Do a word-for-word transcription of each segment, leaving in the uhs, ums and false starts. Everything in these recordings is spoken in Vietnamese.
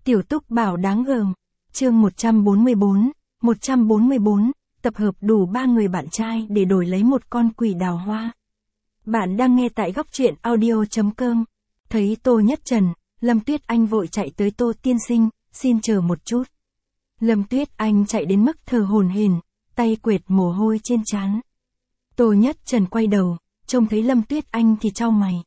Tiểu Túc Bảo đáng gờm. Chương một trăm bốn mươi bốn, một trăm bốn mươi bốn, tập hợp đủ ba người bạn trai để đổi lấy một con quỷ đào hoa. Bạn đang nghe tại góc truyện audio.com. Thấy Tô Nhất Trần, Lâm Tuyết Anh vội chạy tới Tô tiên sinh, xin chờ một chút. Lâm Tuyết Anh chạy đến mức thở hổn hển, tay quệt mồ hôi trên trán. Tô Nhất Trần quay đầu, trông thấy Lâm Tuyết Anh thì chau mày.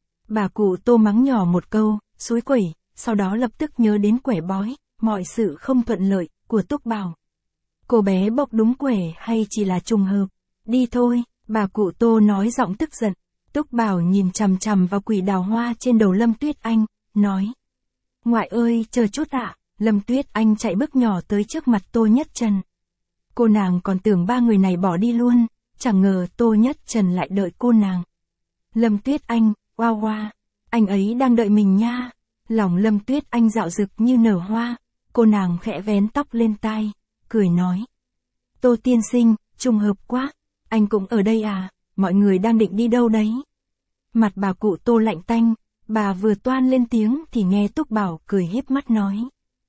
Bà cụ Tô mắng nhỏ một câu, xúi quẩy, sau đó lập tức nhớ đến quẻ bói, mọi sự không thuận lợi, của Túc Bảo. Cô bé bộc đúng quẻ hay chỉ là trùng hợp? Đi thôi, bà cụ Tô nói giọng tức giận. Túc Bảo nhìn chằm chằm vào quỷ đào hoa trên đầu Lâm Tuyết Anh, nói. Ngoại ơi, chờ chút ạ. Lâm Tuyết Anh chạy bước nhỏ tới trước mặt Tô Nhất Trần. Cô nàng còn tưởng ba người này bỏ đi luôn, chẳng ngờ Tô Nhất Trần lại đợi cô nàng. Lâm Tuyết Anh, oa oa, anh ấy đang đợi mình nha. Lòng Lâm Tuyết Anh dạo rực như nở hoa, cô nàng khẽ vén tóc lên tai, cười nói. Tô tiên sinh, trùng hợp quá, anh cũng ở đây à, mọi người đang định đi đâu đấy? Mặt bà cụ Tô lạnh tanh, bà vừa toan lên tiếng thì nghe Túc Bảo cười híp mắt nói.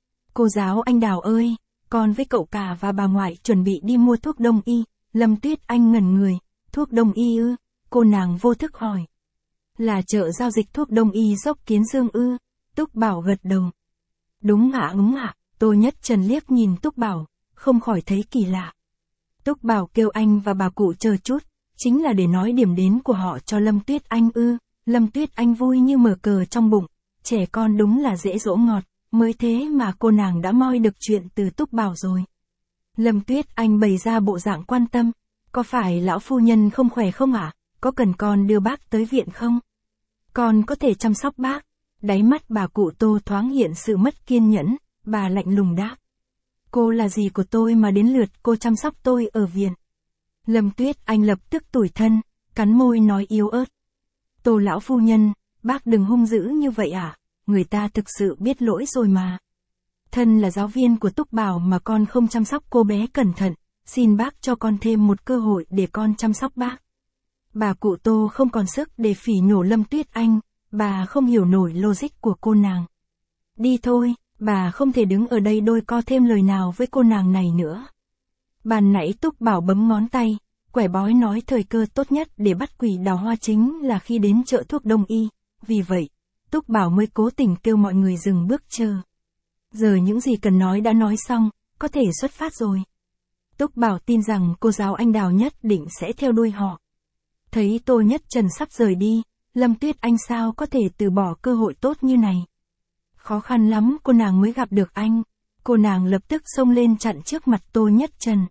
Cô giáo anh Đào ơi, con với cậu cả và bà ngoại chuẩn bị đi mua thuốc đông y. Lâm Tuyết Anh ngẩn người, thuốc đông y ư? Cô nàng vô thức hỏi. Là chợ giao dịch thuốc đông y dốc Kiến Dương ư? Túc Bảo gật đầu. Đúng ạ đúng ạ. Tô Nhất Trần liếc nhìn Túc Bảo, không khỏi thấy kỳ lạ. Túc Bảo kêu anh và bà cụ chờ chút, chính là để nói điểm đến của họ cho Lâm Tuyết Anh ư? Lâm Tuyết Anh vui như mở cờ trong bụng, trẻ con đúng là dễ dỗ ngọt, mới thế mà cô nàng đã moi được chuyện từ Túc Bảo rồi. Lâm Tuyết Anh bày ra bộ dạng quan tâm, có phải lão phu nhân không khỏe không ạ? À? Có cần con đưa bác tới viện không? Con có thể chăm sóc bác. Đáy mắt bà cụ Tô thoáng hiện sự mất kiên nhẫn, bà lạnh lùng đáp. Cô là gì của tôi mà đến lượt cô chăm sóc tôi ở viện? Lâm Tuyết Anh lập tức tủi thân, cắn môi nói yếu ớt. Tô lão phu nhân, bác đừng hung dữ như vậy à, người ta thực sự biết lỗi rồi mà. Thân là giáo viên của Túc Bảo mà con không chăm sóc cô bé cẩn thận, xin bác cho con thêm một cơ hội để con chăm sóc bác. Bà cụ Tô không còn sức để phỉ nhổ Lâm Tuyết Anh, bà không hiểu nổi logic của cô nàng. Đi thôi, bà không thể đứng ở đây đôi co thêm lời nào với cô nàng này nữa. Ban nãy Túc Bảo bấm ngón tay, quẻ bói nói thời cơ tốt nhất để bắt quỷ đào hoa chính là khi đến chợ thuốc đông y, vì vậy, Túc Bảo mới cố tình kêu mọi người dừng bước chờ. Giờ những gì cần nói đã nói xong, có thể xuất phát rồi. Túc Bảo tin rằng cô giáo anh Đào nhất định sẽ theo đuôi họ. Thấy Tô Nhất Trần sắp rời đi, Lâm Tuyết Anh sao có thể từ bỏ cơ hội tốt như này. Khó khăn lắm cô nàng mới gặp được anh, cô nàng lập tức xông lên chặn trước mặt Tô Nhất Trần.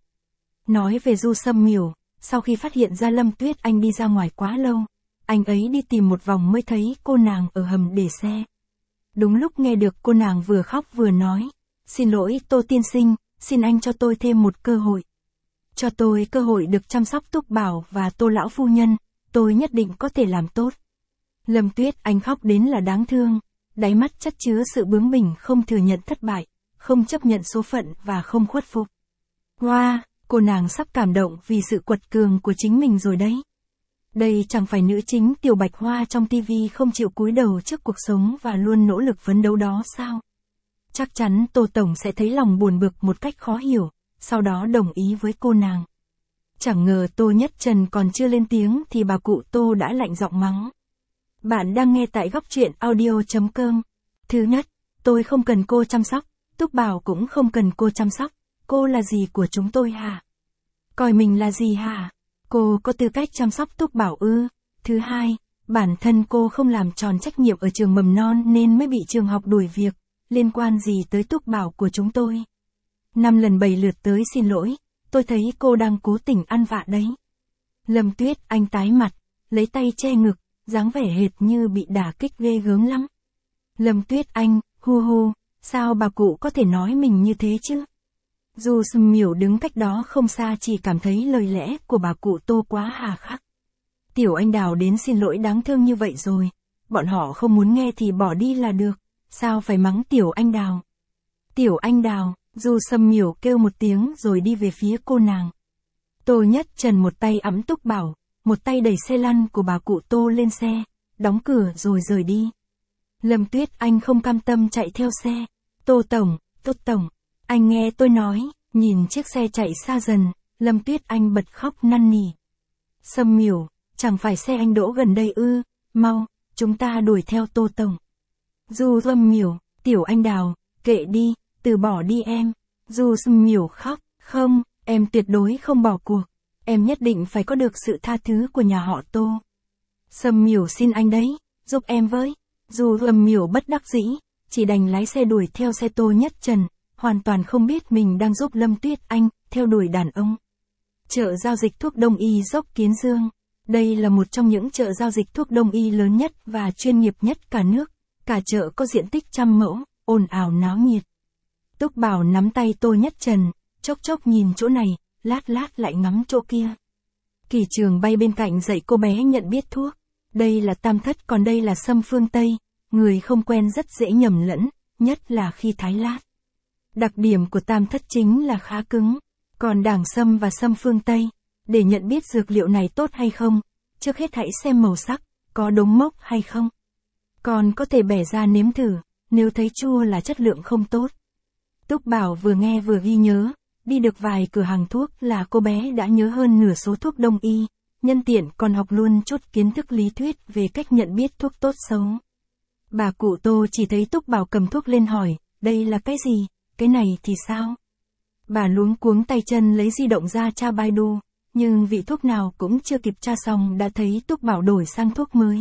Nói về Du Sâm Miểu, sau khi phát hiện ra Lâm Tuyết Anh đi ra ngoài quá lâu, anh ấy đi tìm một vòng mới thấy cô nàng ở hầm để xe. Đúng lúc nghe được cô nàng vừa khóc vừa nói, xin lỗi Tô tiên sinh, xin anh cho tôi thêm một cơ hội. Cho tôi cơ hội được chăm sóc Túc Bảo và Tô lão phu nhân, tôi nhất định có thể làm tốt. Lâm Tuyết Anh khóc đến là đáng thương, đáy mắt chất chứa sự bướng bỉnh không thừa nhận thất bại, không chấp nhận số phận và không khuất phục. Wow, cô nàng sắp cảm động vì sự quật cường của chính mình rồi đấy. Đây chẳng phải nữ chính Tiểu Bạch Hoa trong tivi không chịu cúi đầu trước cuộc sống và luôn nỗ lực phấn đấu đó sao? Chắc chắn Tô Tổng sẽ thấy lòng buồn bực một cách khó hiểu, sau đó đồng ý với cô nàng. Chẳng ngờ Tô Nhất Trần còn chưa lên tiếng thì bà cụ Tô đã lạnh giọng mắng. Bạn đang nghe tại góc truyện audio.com. Thứ nhất, tôi không cần cô chăm sóc, Túc Bảo cũng không cần cô chăm sóc, cô là gì của chúng tôi hả? Coi mình là gì hả? Cô có tư cách chăm sóc Túc Bảo ư? Thứ hai, bản thân cô không làm tròn trách nhiệm ở trường mầm non nên mới bị trường học đuổi việc, liên quan gì tới Túc Bảo của chúng tôi? Năm lần bảy lượt tới xin lỗi, tôi thấy cô đang cố tình ăn vạ đấy. Lâm Tuyết Anh tái mặt, lấy tay che ngực, dáng vẻ hệt như bị đả kích ghê gớm lắm. Lâm Tuyết Anh, hu hu, sao bà cụ có thể nói mình như thế chứ? Du Sâm Miểu đứng cách đó không xa chỉ cảm thấy lời lẽ của bà cụ Tô quá hà khắc. Tiểu anh Đào đến xin lỗi đáng thương như vậy rồi, bọn họ không muốn nghe thì bỏ đi là được, sao phải mắng Tiểu anh Đào? Tiểu anh Đào, Du Sâm Miểu kêu một tiếng rồi đi về phía cô nàng. Tô Nhất Trần một tay ẵm Túc Bảo, một tay đẩy xe lăn của bà cụ Tô lên xe, đóng cửa rồi rời đi. Lâm Tuyết Anh không cam tâm chạy theo xe. Tô Tổng, Tô Tổng, anh nghe tôi nói, nhìn chiếc xe chạy xa dần, Lâm Tuyết Anh bật khóc năn nỉ. Sâm Miểu, chẳng phải xe anh đỗ gần đây ư, mau, chúng ta đuổi theo Tô Tổng. Du Sâm Miểu, Tiểu Anh Đào, kệ đi, từ bỏ đi em. Du Sâm Miểu khóc, không, em tuyệt đối không bỏ cuộc, em nhất định phải có được sự tha thứ của nhà họ Tô. Sâm Miểu xin anh đấy, giúp em với. Du Sâm Miểu bất đắc dĩ, chỉ đành lái xe đuổi theo xe Tô Nhất Trần, hoàn toàn không biết mình đang giúp Lâm Tuyết Anh theo đuổi đàn ông. Chợ giao dịch thuốc đông y Dốc Kiến Dương. Đây là một trong những chợ giao dịch thuốc đông y lớn nhất và chuyên nghiệp nhất cả nước. Cả chợ có diện tích trăm mẫu, ồn ào náo nhiệt. Túc Bảo nắm tay Tô Nhất Trần, chốc chốc nhìn chỗ này, lát lát lại ngắm chỗ kia. Kỳ Trường bay bên cạnh dạy cô bé nhận biết thuốc. Đây là Tam Thất còn đây là Sâm Phương Tây, người không quen rất dễ nhầm lẫn, nhất là khi thái lát. Đặc điểm của Tam Thất chính là khá cứng, còn Đảng Sâm và Sâm Phương Tây, để nhận biết dược liệu này tốt hay không, trước hết hãy xem màu sắc, có đốm mốc hay không. Còn có thể bẻ ra nếm thử, nếu thấy chua là chất lượng không tốt. Túc Bảo vừa nghe vừa ghi nhớ, đi được vài cửa hàng thuốc là cô bé đã nhớ hơn nửa số thuốc đông y, nhân tiện còn học luôn chút kiến thức lý thuyết về cách nhận biết thuốc tốt xấu. Bà cụ Tô chỉ thấy Túc Bảo cầm thuốc lên hỏi, đây là cái gì, cái này thì sao? Bà luống cuống tay chân lấy di động ra tra Baidu, nhưng vị thuốc nào cũng chưa kịp tra xong đã thấy Túc Bảo đổi sang thuốc mới.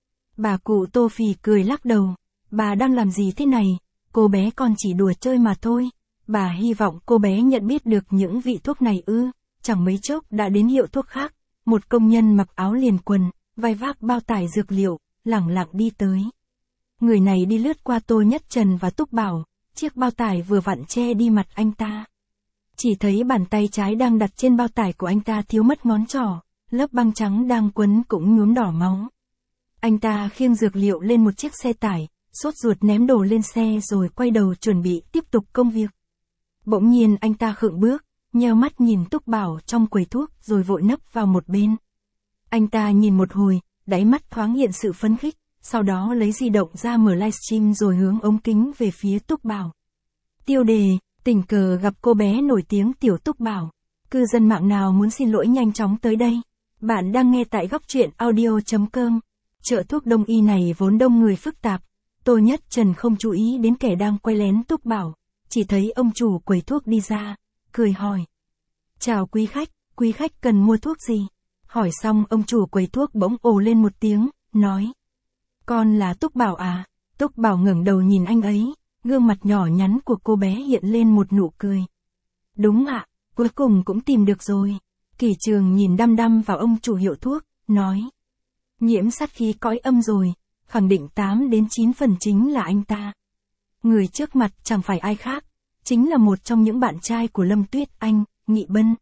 Bà cụ Tô phì cười lắc đầu, bà đang làm gì thế này, cô bé con chỉ đùa chơi mà thôi. Bà hy vọng cô bé nhận biết được những vị thuốc này ư, chẳng mấy chốc đã đến hiệu thuốc khác, một công nhân mặc áo liền quần, vai vác bao tải dược liệu, lẳng lặng đi tới. Người này đi lướt qua Tô Nhất Trần và Túc Bảo, chiếc bao tải vừa vặn che đi mặt anh ta. Chỉ thấy bàn tay trái đang đặt trên bao tải của anh ta thiếu mất ngón trỏ, lớp băng trắng đang quấn cũng nhuốm đỏ máu. Anh ta khiêng dược liệu lên một chiếc xe tải, sốt ruột ném đồ lên xe rồi quay đầu chuẩn bị tiếp tục công việc. Bỗng nhiên anh ta khựng bước, nheo mắt nhìn Túc Bảo trong quầy thuốc rồi vội nấp vào một bên. Anh ta nhìn một hồi, đáy mắt thoáng hiện sự phấn khích, sau đó lấy di động ra mở livestream rồi hướng ống kính về phía Túc Bảo. Tiêu đề, tình cờ gặp cô bé nổi tiếng Tiểu Túc Bảo. Cư dân mạng nào muốn xin lỗi nhanh chóng tới đây. Bạn đang nghe tại góc truyện audio chấm com. Chợ thuốc đông y này vốn đông người phức tạp. Tô Nhất Trần không chú ý đến kẻ đang quay lén Túc Bảo. Chỉ thấy ông chủ quầy thuốc đi ra, cười hỏi. Chào quý khách, quý khách cần mua thuốc gì? Hỏi xong ông chủ quầy thuốc bỗng ồ lên một tiếng, nói. Con là Túc Bảo à? Túc Bảo ngẩng đầu nhìn anh ấy, gương mặt nhỏ nhắn của cô bé hiện lên một nụ cười. Đúng ạ, cuối cùng cũng tìm được rồi. Kỳ Trường nhìn đăm đăm vào ông chủ hiệu thuốc, nói. Nhiễm sát khí cõi âm rồi, khẳng định tám đến chín phần chính là anh ta. Người trước mặt chẳng phải ai khác, chính là một trong những bạn trai của Lâm Tuyết Anh, Nghị Bân.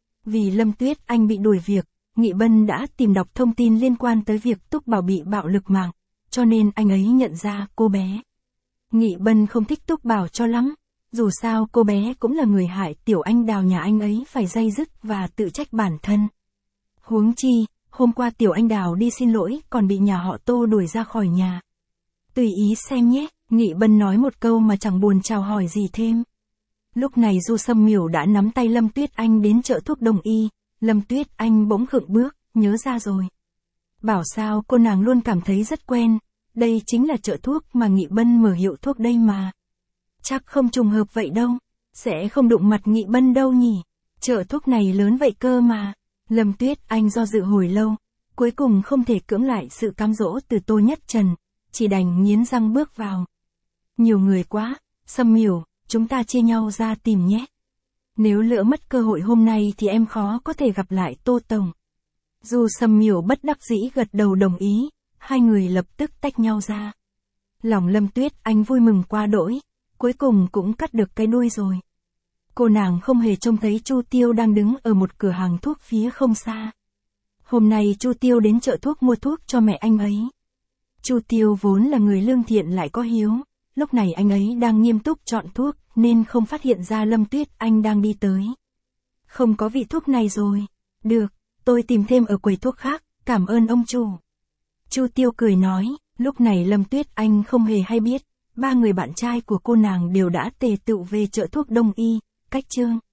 Vì Lâm Tuyết Anh bị đuổi việc, Nghị Bân đã tìm đọc thông tin liên quan tới việc Túc Bảo bị bạo lực mạng, cho nên anh ấy nhận ra cô bé. Nghị Bân không thích Túc Bảo cho lắm, dù sao cô bé cũng là người hại Tiểu Anh Đào nhà anh ấy phải day dứt và tự trách bản thân. Huống chi, hôm qua Tiểu Anh Đào đi xin lỗi còn bị nhà họ Tô đuổi ra khỏi nhà. Tùy ý xem nhé, Nghị Bân nói một câu mà chẳng buồn chào hỏi gì thêm. Lúc này Du Sâm Miểu đã nắm tay Lâm Tuyết Anh đến chợ thuốc đông y, Lâm Tuyết Anh bỗng khựng bước, nhớ ra rồi. Bảo sao cô nàng luôn cảm thấy rất quen, đây chính là chợ thuốc mà Nghị Bân mở hiệu thuốc đây mà. Chắc không trùng hợp vậy đâu, sẽ không đụng mặt Nghị Bân đâu nhỉ, chợ thuốc này lớn vậy cơ mà. Lâm Tuyết Anh do dự hồi lâu, cuối cùng không thể cưỡng lại sự cám dỗ từ Tô Nhất Trần, chỉ đành nghiến răng bước vào. Nhiều người quá, Sâm Miểu, chúng ta chia nhau ra tìm nhé. Nếu lỡ mất cơ hội hôm nay thì em khó có thể gặp lại Tô Tổng. Dù Sâm Miểu bất đắc dĩ gật đầu đồng ý, hai người lập tức tách nhau ra. Lòng Lâm Tuyết Anh vui mừng qua đỗi, cuối cùng cũng cắt được cái đuôi rồi. Cô nàng không hề trông thấy Chu Tiêu đang đứng ở một cửa hàng thuốc phía không xa. Hôm nay Chu Tiêu đến chợ thuốc mua thuốc cho mẹ anh ấy. Chu Tiêu vốn là người lương thiện lại có hiếu, lúc này anh ấy đang nghiêm túc chọn thuốc nên không phát hiện ra Lâm Tuyết Anh đang đi tới. Không có vị thuốc này rồi. Được, tôi tìm thêm ở quầy thuốc khác, cảm ơn ông chủ. Chu Tiêu cười nói, lúc này Lâm Tuyết Anh không hề hay biết, ba người bạn trai của cô nàng đều đã tề tựu về chợ thuốc đông y, cách chương.